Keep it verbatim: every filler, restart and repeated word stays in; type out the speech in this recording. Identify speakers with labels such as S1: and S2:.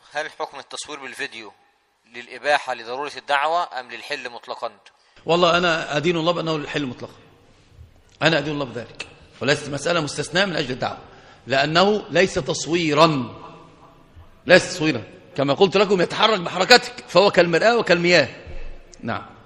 S1: هل حكم التصوير بالفيديو للإباحة لضرورة الدعوة أم للحل مطلقا؟
S2: والله أنا أدين الله بأنه للحل مطلقا، أنا أدين الله بذلك، وليست مسألة مستثناء من أجل الدعوة، لأنه ليس تصويرا، ليس تصويرا، كما قلت لكم يتحرك بحركتك، فهو كالمرآة وكالمياه. نعم.